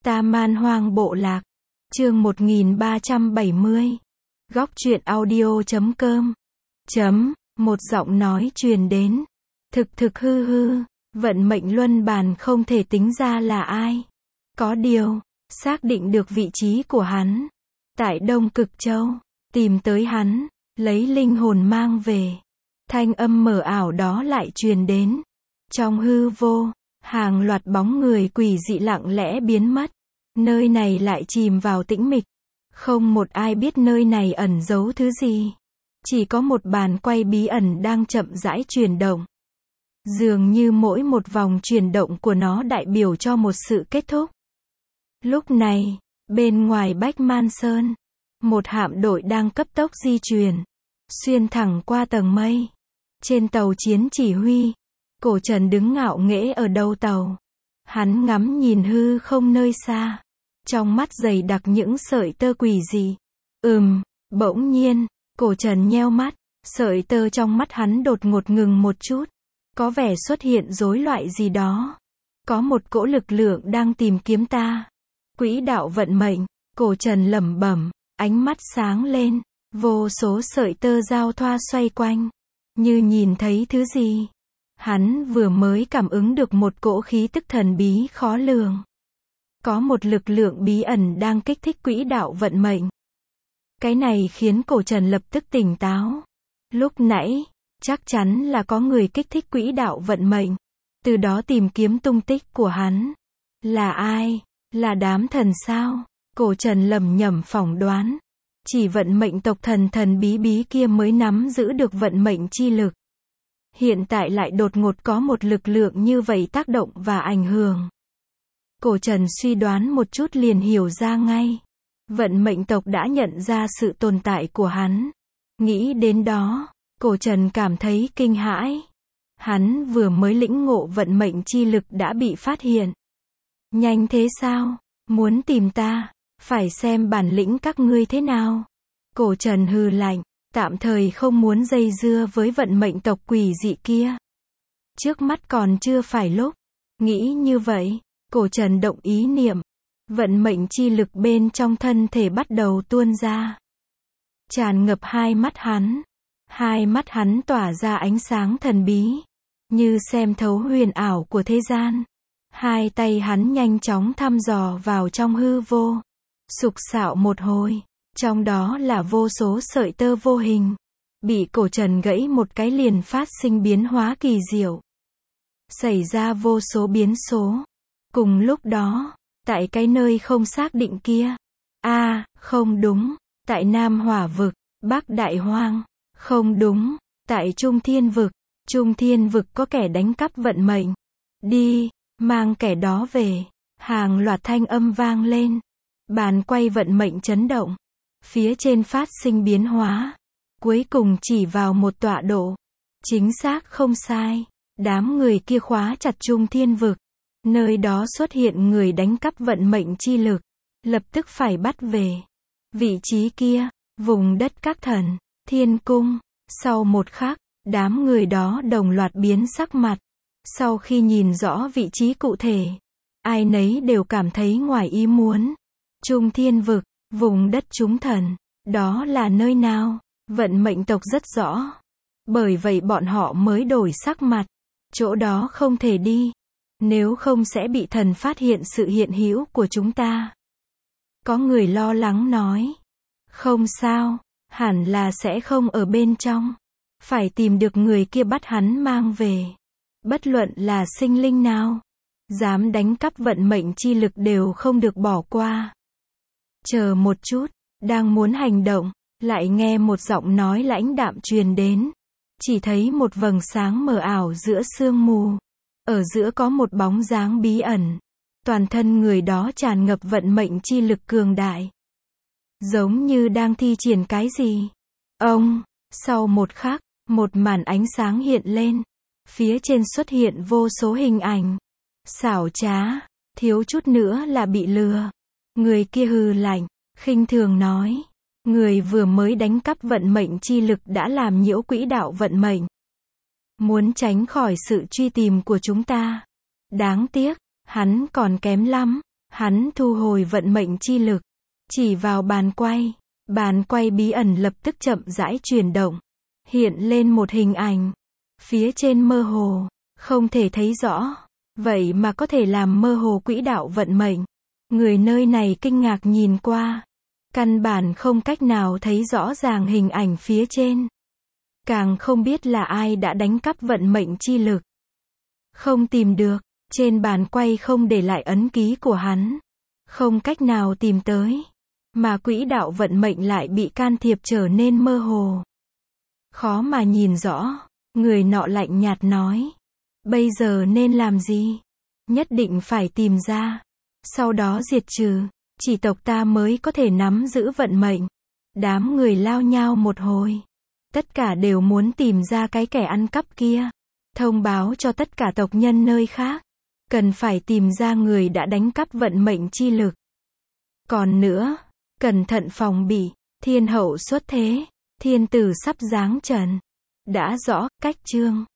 Ta Man Hoang Bộ Lạc. Chương 1370. Góc truyện audio.com. Một giọng nói truyền đến. Thực hư hư, vận mệnh luân bàn không thể tính ra là ai. Có điều, xác định được vị trí của hắn. Tại Đông Cực Châu, tìm tới hắn, lấy linh hồn mang về. Thanh âm mờ ảo đó lại truyền đến. Trong hư vô, hàng loạt bóng người quỷ dị lặng lẽ biến mất. Nơi này lại chìm vào tĩnh mịch. Không một ai biết nơi này ẩn giấu thứ gì. Chỉ có một bàn quay bí ẩn đang chậm rãi chuyển động. Dường như mỗi một vòng chuyển động của nó đại biểu cho một sự kết thúc. Lúc này, bên ngoài Bách Man Sơn, một hạm đội đang cấp tốc di chuyển, xuyên thẳng qua tầng mây. Trên tàu chiến chỉ huy, Cổ Trần đứng ngạo nghễ ở đầu tàu. Hắn ngắm nhìn hư không nơi xa. Trong mắt dày đặc những sợi tơ quỷ dị. Bỗng nhiên, Cổ Trần nheo mắt, sợi tơ trong mắt hắn đột ngột ngừng một chút. Có vẻ xuất hiện rối loạn gì đó. Có một cỗ lực lượng đang tìm kiếm ta. Quỹ đạo vận mệnh, Cổ Trần lẩm bẩm, ánh mắt sáng lên, vô số sợi tơ giao thoa xoay quanh, như nhìn thấy thứ gì. Hắn vừa mới cảm ứng được một cỗ khí tức thần bí khó lường. Có một lực lượng bí ẩn đang kích thích quỹ đạo vận mệnh. Cái này khiến Cổ Trần lập tức tỉnh táo. Lúc nãy, chắc chắn là có người kích thích quỹ đạo vận mệnh. Từ đó tìm kiếm tung tích của hắn. Là ai? Là đám thần sao? Cổ Trần lẩm nhẩm phỏng đoán. Chỉ vận mệnh tộc thần bí bí kia mới nắm giữ được vận mệnh chi lực. Hiện tại lại đột ngột có một lực lượng như vậy tác động và ảnh hưởng. Cổ Trần suy đoán một chút liền hiểu ra ngay. Vận mệnh tộc đã nhận ra sự tồn tại của hắn. Nghĩ đến đó, Cổ Trần cảm thấy kinh hãi. Hắn vừa mới lĩnh ngộ vận mệnh chi lực đã bị phát hiện. Nhanh thế sao? Muốn tìm ta? Phải xem bản lĩnh các ngươi thế nào. Cổ Trần hừ lạnh, tạm thời không muốn dây dưa với vận mệnh tộc quỷ dị kia. Trước mắt còn chưa phải lúc. Nghĩ như vậy, Cổ Trần động ý niệm. Vận mệnh chi lực bên trong thân thể bắt đầu tuôn ra. Tràn ngập hai mắt hắn. Hai mắt hắn tỏa ra ánh sáng thần bí. Như xem thấu huyền ảo của thế gian. Hai tay hắn nhanh chóng thăm dò vào trong hư vô. Sục sạo một hồi. Trong đó là vô số sợi tơ vô hình. Bị Cổ Trần gãy một cái liền phát sinh biến hóa kỳ diệu. Xảy ra vô số biến số. Cùng lúc đó, tại cái nơi không xác định kia. Không đúng. Tại Nam Hỏa Vực, Bắc Đại Hoang. Không đúng. Tại Trung Thiên Vực. Trung Thiên Vực có kẻ đánh cắp vận mệnh. Đi, mang kẻ đó về. Hàng loạt thanh âm vang lên. Bàn quay vận mệnh chấn động. Phía trên phát sinh biến hóa. Cuối cùng chỉ vào một tọa độ. Chính xác không sai. Đám người kia khóa chặt Trung Thiên Vực. Nơi đó xuất hiện người đánh cắp vận mệnh chi lực. Lập tức phải bắt về. Vị trí kia, vùng đất các thần, thiên cung. Sau một khắc, đám người đó đồng loạt biến sắc mặt. Sau khi nhìn rõ vị trí cụ thể, ai nấy đều cảm thấy ngoài ý muốn. Trung Thiên Vực, vùng đất chúng thần, đó là nơi nào? Vận mệnh tộc rất rõ. Bởi vậy bọn họ mới đổi sắc mặt. Chỗ đó không thể đi. Nếu không sẽ bị thần phát hiện sự hiện hữu của chúng ta. Có người lo lắng nói. Không sao, hẳn là sẽ không ở bên trong. Phải tìm được người kia bắt hắn mang về. Bất luận là sinh linh nào, dám đánh cắp vận mệnh chi lực đều không được bỏ qua. Chờ một chút, đang muốn hành động, lại nghe một giọng nói lãnh đạm truyền đến. Chỉ thấy một vầng sáng mờ ảo giữa sương mù. Ở giữa có một bóng dáng bí ẩn. Toàn thân người đó tràn ngập vận mệnh chi lực cường đại. Giống như đang thi triển cái gì. Sau một khắc, một màn ánh sáng hiện lên. Phía trên xuất hiện vô số hình ảnh. Xảo trá, thiếu chút nữa là bị lừa. Người kia hừ lạnh, khinh thường nói. Người vừa mới đánh cắp vận mệnh chi lực đã làm nhiễu quỹ đạo vận mệnh. Muốn tránh khỏi sự truy tìm của chúng ta. Đáng tiếc, hắn còn kém lắm. Hắn thu hồi vận mệnh chi lực, chỉ vào bàn quay bí ẩn lập tức chậm rãi chuyển động, hiện lên một hình ảnh. Phía trên mơ hồ, không thể thấy rõ, vậy mà có thể làm mơ hồ quỹ đạo vận mệnh. Người nơi này kinh ngạc nhìn qua, căn bản không cách nào thấy rõ ràng hình ảnh phía trên. Càng không biết là ai đã đánh cắp vận mệnh chi lực. Không tìm được, trên bàn quay không để lại ấn ký của hắn. Không cách nào tìm tới. Mà quỹ đạo vận mệnh lại bị can thiệp trở nên mơ hồ. Khó mà nhìn rõ, người nọ lạnh nhạt nói. Bây giờ nên làm gì? Nhất định phải tìm ra. Sau đó diệt trừ, chỉ tộc ta mới có thể nắm giữ vận mệnh. Đám người lao nhao một hồi. Tất cả đều muốn tìm ra cái kẻ ăn cắp kia. Thông báo cho tất cả tộc nhân nơi khác. Cần phải tìm ra người đã đánh cắp vận mệnh chi lực. Còn nữa, cẩn thận phòng bị, thiên hậu xuất thế, thiên tử sắp giáng trần. Đã rõ, cách chương